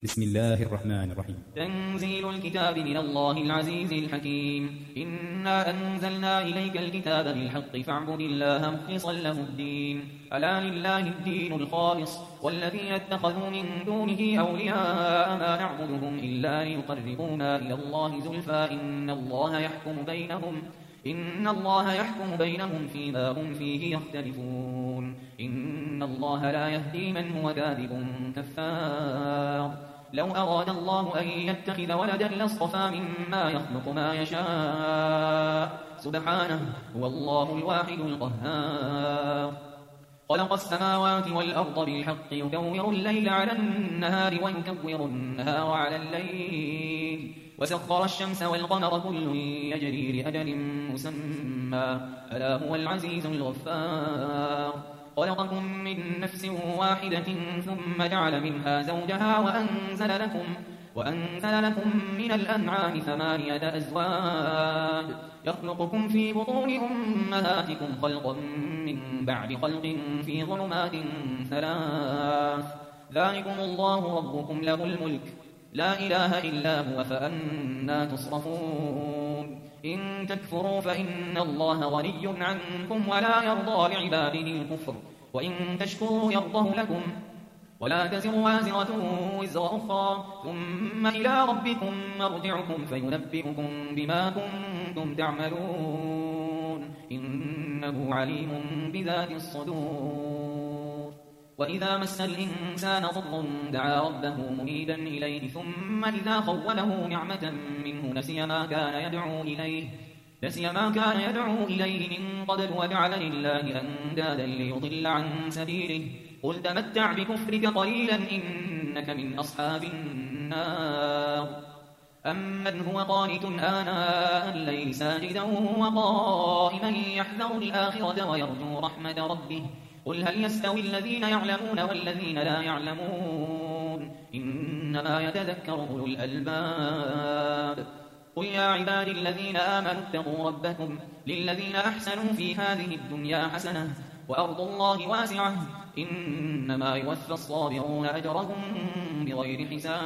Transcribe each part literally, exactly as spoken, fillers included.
بسم الله الرحمن الرحيم. تنزيل الكتاب من الله العزيز الحكيم. إنا أنزلنا إليك الكتاب بالحق فاعبد الله مخلصا له الدين. ألا لله الدين الخالص والذين اتخذوا من دونه أولياء ما نعبدهم إلا ليقربونا إلى الله زلفى إن الله يحكم بينهم إن الله يحكم بينهم فيما هم فيه يختلفون. إن الله لا يهدي من هو كاذب كفار. لو أراد الله أن يتخذ ولدا لاصطفى مما يخلق ما يشاء سبحانه هو الله الواحد القهار. خلق السماوات والأرض بالحق يكور الليل على النهار ويكور النهار على الليل وسخر الشمس والقمر كل يجري لأجل مسمى ألا هو العزيز الغفار. خلقكم من نفس واحدة ثم جعل منها زوجها وأنزل لكم, وأنزل لكم من الأنعام ثمانية أزواج يخلقكم في بطون أمهاتكم خلقا من بعد خلق في ظلمات ثلاث ذلكم الله ربكم له الملك لا إله إلا هو فأنا تصرفون. إن تكفروا فإن الله غني عنكم ولا يرضى لعباده الكفر وإن تشكروا يرضه لكم ولا تزر وازرة وزر أخرى ثم إلى ربكم مرجعكم فينبئكم بما كنتم تعملون إنه عليم بذات الصدور. وإذا مس الإنسان ضر دعا ربه منيبا إليه ثم إذا خوله نعمة منه نسي ما كان يدعو إليه نسي ما كان يدعو إليه من قبل وجعل لله أندادا ليضل عن سبيله قل تمتع بكفرك قليلا إنك من أصحاب النار. أمن هو قانت آناء الليل ساجدا وقائما يحذر الآخرة ويرجو رحمة ربه قل هل يستوي الذين يعلمون والذين لا يعلمون إنما يتذكر أولو الألباب. قل يا عبادي الذين آمنوا اتقوا ربكم للذين أحسنوا في هذه الدنيا حسنة وأرض الله واسعة إنما يوفى الصابرون أجرهم بغير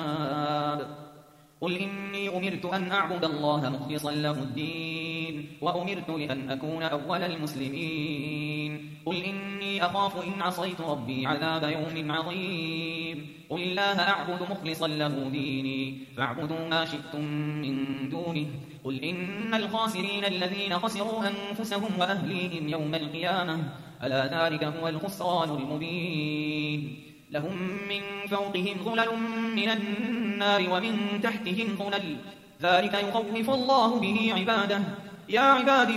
حساب. قل إني أمرت أن أعبد الله مخلصا له الدين وأمرت لأن أكون أول المسلمين. قل إني أخاف إن عصيت ربي عذاب يوم عظيم. قل الله أعبد مخلصا له ديني فاعبدوا ما شئتم من دونه. قل إن الخاسرين الذين خسروا أنفسهم وأهليهم يوم القيامة ألا ذلك هو الخسران المبين. لهم من فوقهم ظلل من النار ومن تحتهم ظلل ذلك يخوف الله به عباده يا عباد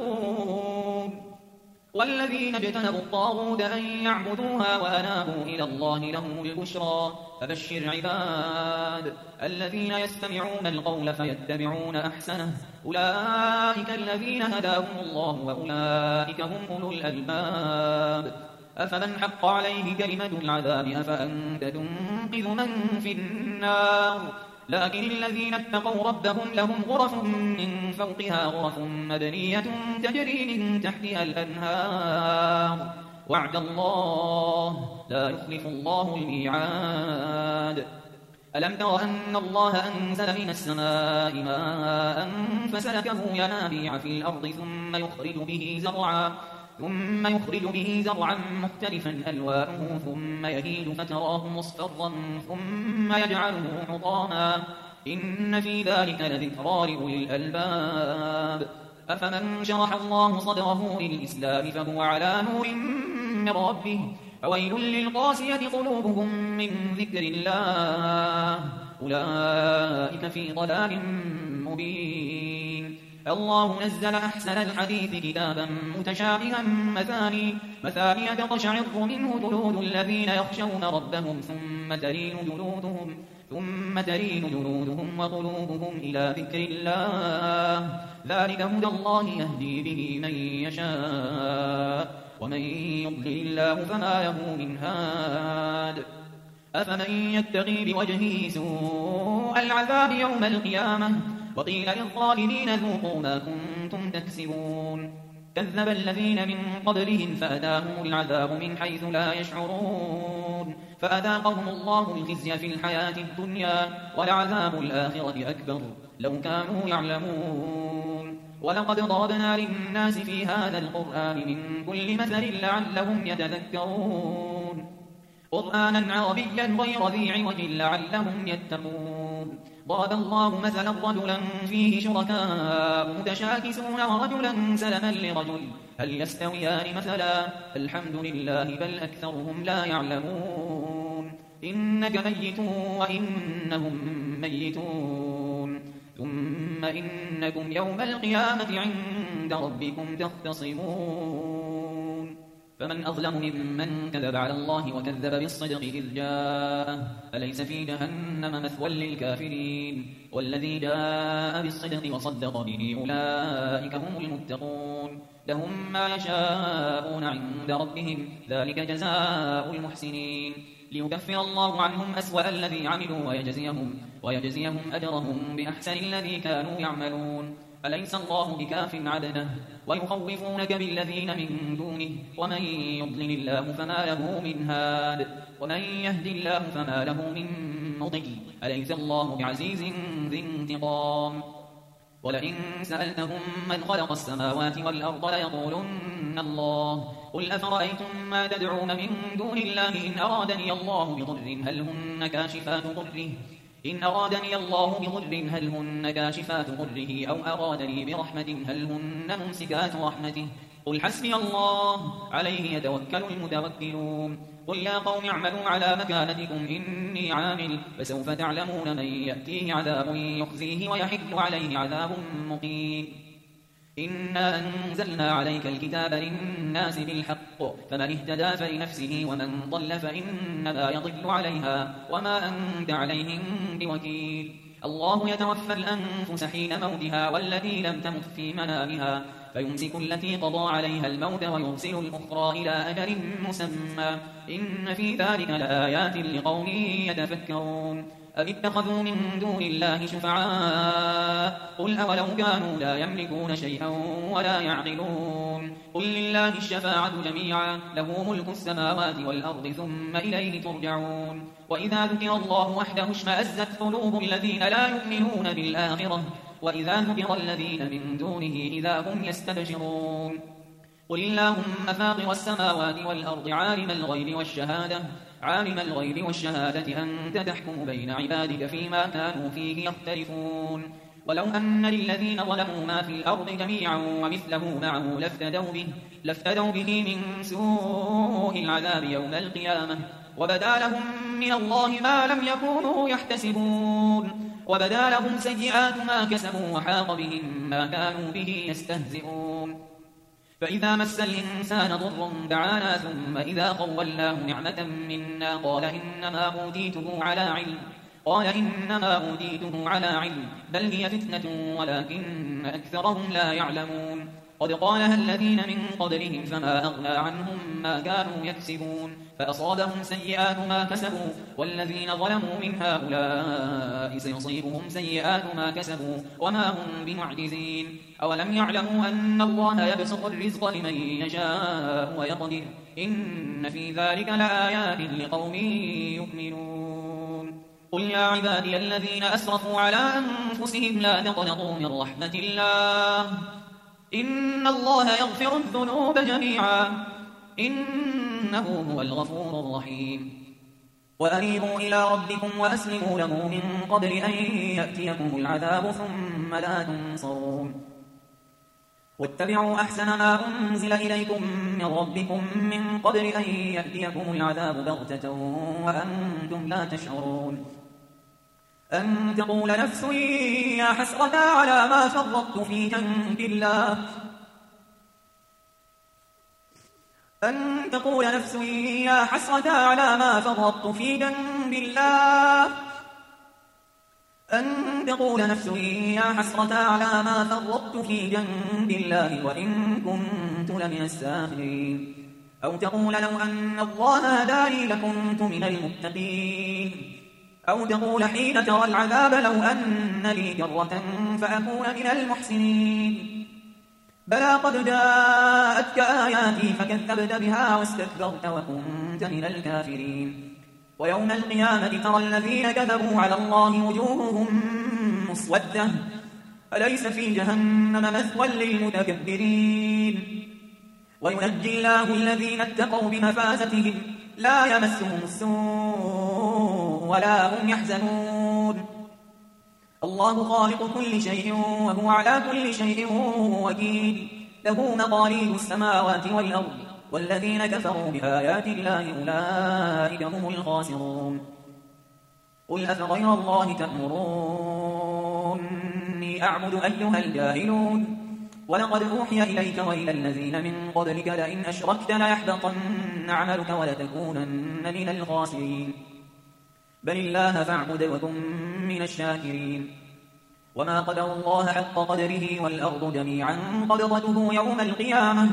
فاتقون. والذين اجتنبوا الطاغوت أن يعبدوها وأنابوا إلى الله لهم البشرى فبشر عباد الذين يستمعون القول فيتبعون أحسنه أولئك الذين هداهم الله وأولئك هم أولو الألباب. أفمن حق عليه كلمة العذاب أفأنت تنقذ من في النار. لكن الذين اتقوا ربهم لهم غرف من فوقها غرف مبنية تجري من تحتها الأنهار وعد الله لا يخلف الله الميعاد. ألم تر أن الله أنزل من السماء ماء فسلكه ينابيع في الأرض ثم يخرج به زرعا ثم يخرج به زرعا مختلفا ألوانه ثم يهيج فتراه مصفرا ثم يجعله حطاما إن في ذلك لذكرى لأولي الألباب. أفمن شرح الله صدره للإسلام فهو على نور من ربه فويل للقاسية قلوبهم من ذكر الله أولئك في ضلال مبين. الله نزل أحسن الحديث كتابا متشابها مثاني مثاني تقشعر منه جلود الذين يخشون ربهم ثم تلين جلودهم ثم تلين جلودهم وقلوبهم إلى ذكر الله ذلك هدى الله يهدي به من يشاء ومن يضلل الله فما له من هاد. أفمن يتقي بوجهه سوء العذاب يوم القيامة وقيل للظالمين ذوقوا ما كنتم تكسبون. كذب الذين من قبلهم فأتاهم العذاب من حيث لا يشعرون فأذاقهم الله الخزي في الحياة الدنيا ولعذاب الآخرة أكبر لو كانوا يعلمون. ولقد ضربنا للناس في هذا القرآن من كل مثل لعلهم يتذكرون قرآنا عربيا غير ذي عوج لعلهم يتقون. ضرب الله مثلا رجلا فيه شركاء متشاكسون ورجلا سلما لرجل هل يستويان مثلا الحمد لله بل أكثرهم لا يعلمون. إنك ميت وإنهم ميتون ثم إنكم يوم القيامة عند ربكم تختصمون. فمن أظلم ممن كذب على الله وكذب بالصدق إذ جاءه أليس في جهنم مثوى للكافرين والذي جاء بالصدق وصدق به أولئك هم المتقون لهم ما يشاءون عند ربهم ذلك جزاء المحسنين ليكفر الله عنهم أسوأ الذي عملوا ويجزيهم, ويجزيهم أجرهم بأحسن الذي كانوا يعملون. أليس الله بكاف عبده ويخوفونك بالذين من دونه ومن يضلل الله فما له من هاد ومن يهد الله فما له من مضل أليس الله بعزيز ذي انتقام. ولئن سألتهم من خلق السماوات والأرض ليقولن الله قل أفرأيتم ما تدعون من دون الله إن أرادني الله بضر هل هن كاشفات ضره إن أرادني الله بضر هل هن كاشفات ضره أو أرادني برحمة هل هن ممسكات رحمته قل حسبي الله عليه يتوكل المتوكلون. قل يا قوم اعملوا على مكانتكم إني عامل فسوف تعلمون من يأتيه عذاب يخزيه ويحل عليه عذاب مقيم. إنا أنزلنا عليك الكتاب للناس بالحق فمن اهتدى فلنفسه ومن ضل فإنما يضل عليها وما أنت عليهم بوكيل. الله يتوفى الأنفس حين موتها والتي لم تمت في منامها فيمسك التي قضى عليها الموت ويرسل الأخرى إلى أجل مسمى إن في ذلك لآيات لقوم يتفكرون. أم اتخذوا من دون الله شفعاء قل أولو كانوا لا يملكون شيئا ولا يعقلون قل لله الشفاعة جميعا له ملك السماوات والأرض ثم إليه ترجعون. وإذا ذكر الله وحده اشمأزت قلوب الذين لا يؤمنون بالآخرة وإذا ذكر الذين من دونه إذا هم يستبشرون. قل اللهم فاطر السماوات والأرض عالم الغيب والشهادة عالم الغيب والشهادة أنت تحكم بين عبادك فيما كانوا فيه يختلفون. ولو أن للذين ظلموا ما في الأرض جميعا ومثله معه لافتدوا به, لافتدوا به من سوء العذاب يوم القيامة وبدا لهم من الله ما لم يكونوا يحتسبون وبدا لهم سيئات ما كسبوا وحاق بهم ما كانوا به يستهزئون. فإذا مس الإنسان ضر دعانا ثم إذا خولناه نعمة منا قال إنما أوتيته على علم قال إنما أوتيته على علم بل هي فتنة ولكن أكثرهم لا يعلمون. قد قالها الذين من قبلهم فما أغنى عنهم ما كانوا يكسبون فأصابهم سيئات ما كسبوا والذين ظلموا من هؤلاء سيصيبهم سيئات ما كسبوا وما هم بمعجزين. أولم يعلموا أن الله يبسط الرزق لمن يشاء ويقدر إن في ذلك لآيات لقوم يؤمنون. قل يا عبادي الذين أسرفوا على أنفسهم لا تقنطوا من رحمة الله إن الله يغفر الذنوب جميعا إنه هو الغفور الرحيم. وأنيبوا إلى ربكم وأسلموا له من قبل أن يأتيكم العذاب ثم لا تنصرون. واتبعوا أحسن ما أنزل إليكم من ربكم من قبل أن يأتيكم العذاب بغتة وأنتم لا تشعرون. أن تقول نفس يا حسرة على ما فرطت في جنب الله أن تقول نفس يا حسرة على ما فرطت في جنب الله أن تقول نفس يا حسرة على ما فرطت في جنب الله وإن كنت لمن الساخرين. أو تقول لو أن الله هداني لكنت من المتقين. أو تقول حين ترى العذاب لو أن لي كرة فأكون من المحسنين. بلى قد جاءتك آياتي فكذبت بها واستكبرت وكنت من الكافرين. ويوم القيامة ترى الذين كذبوا على الله وجوههم مسودة أليس في جهنم مثوى للمتكبرين وينجي الله الذين اتقوا بمفازتهم لا يمسهم السوء ولا هم يحزنون الله خالق كل شيء وهو على كل شيء وكيل له مقاليد السماوات والأرض والذين كفروا بآيات الله أولئك هم الخاسرون قل أفغير الله تأمروني أعبد أيها الجاهلون ولقد أوحي إليك وإلى الذين من قبلك لئن أشركت ليحبطن عملك ولتكونن من الخاسرين بل الله فاعبد وكن من الشاكرين وما قدر الله حق قدره والأرض جميعا قبضته يوم القيامة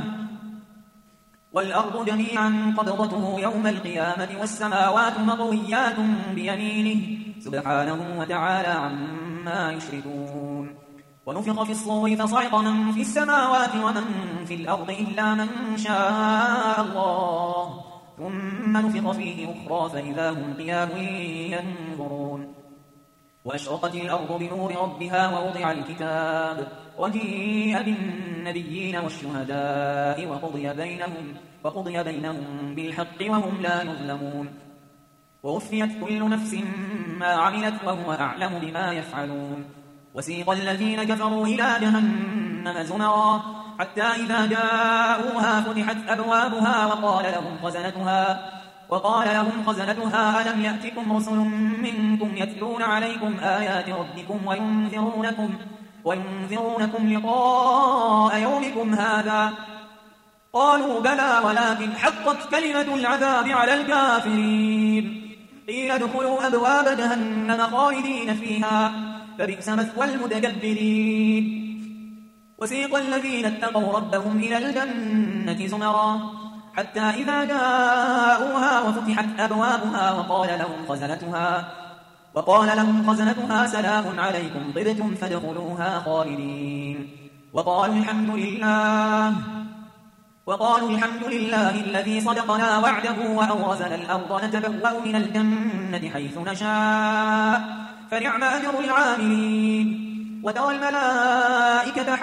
والأرض جميعا قبضته يوم القيامة والسماوات مطويات بيمينه سبحانه وتعالى عما يشركون ونفخ في الصور فصعق من في السماوات ومن في الأرض إلا من شاء الله ثم نفخ فيه أخرى فإذا هم قيام ينظرون وأشرقت الأرض بنور ربها ووضع الكتاب وجيء بالنبيين والشهداء وقضي بينهم, وقضي بينهم بالحق وهم لا يظلمون ووفيت كل نفس ما عملت وهو أعلم بما يفعلون وسيق الذين كفروا إلى جهنم زمرا حتى إذا جاءوها فتحت أبوابها وقال لهم خزنتها وقال لهم خزنتها ألم يأتكم رسل منكم يتلون عليكم آيات ربكم وينذرونكم, وينذرونكم لقاء يومكم هذا قالوا بلى ولكن حقت كلمة العذاب على الكافرين قيل ادخلوا أبواب جهنم خالدين فيها فبئس مثوى المتكبرين وسيق الذين اتقوا ربهم إلى الجنة زمرا حتى إذا جاءوها وفتحت أبوابها وقال لهم خزنتها وقال لهم خزنتها سلام عليكم طبتم فادخلوها خالدين وقالوا الحمد لله وقالوا الحمد لله الذي صدقنا وعده وأورثنا الأرض نتبوأ من الجنة حيث نشاء فنعم أجر العاملين وترى الملائكة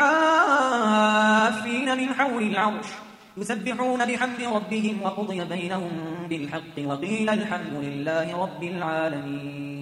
حافين من حول العرش يسبحون بحمد ربهم وقضي بينهم بالحق وقيل الحمد لله رب العالمين.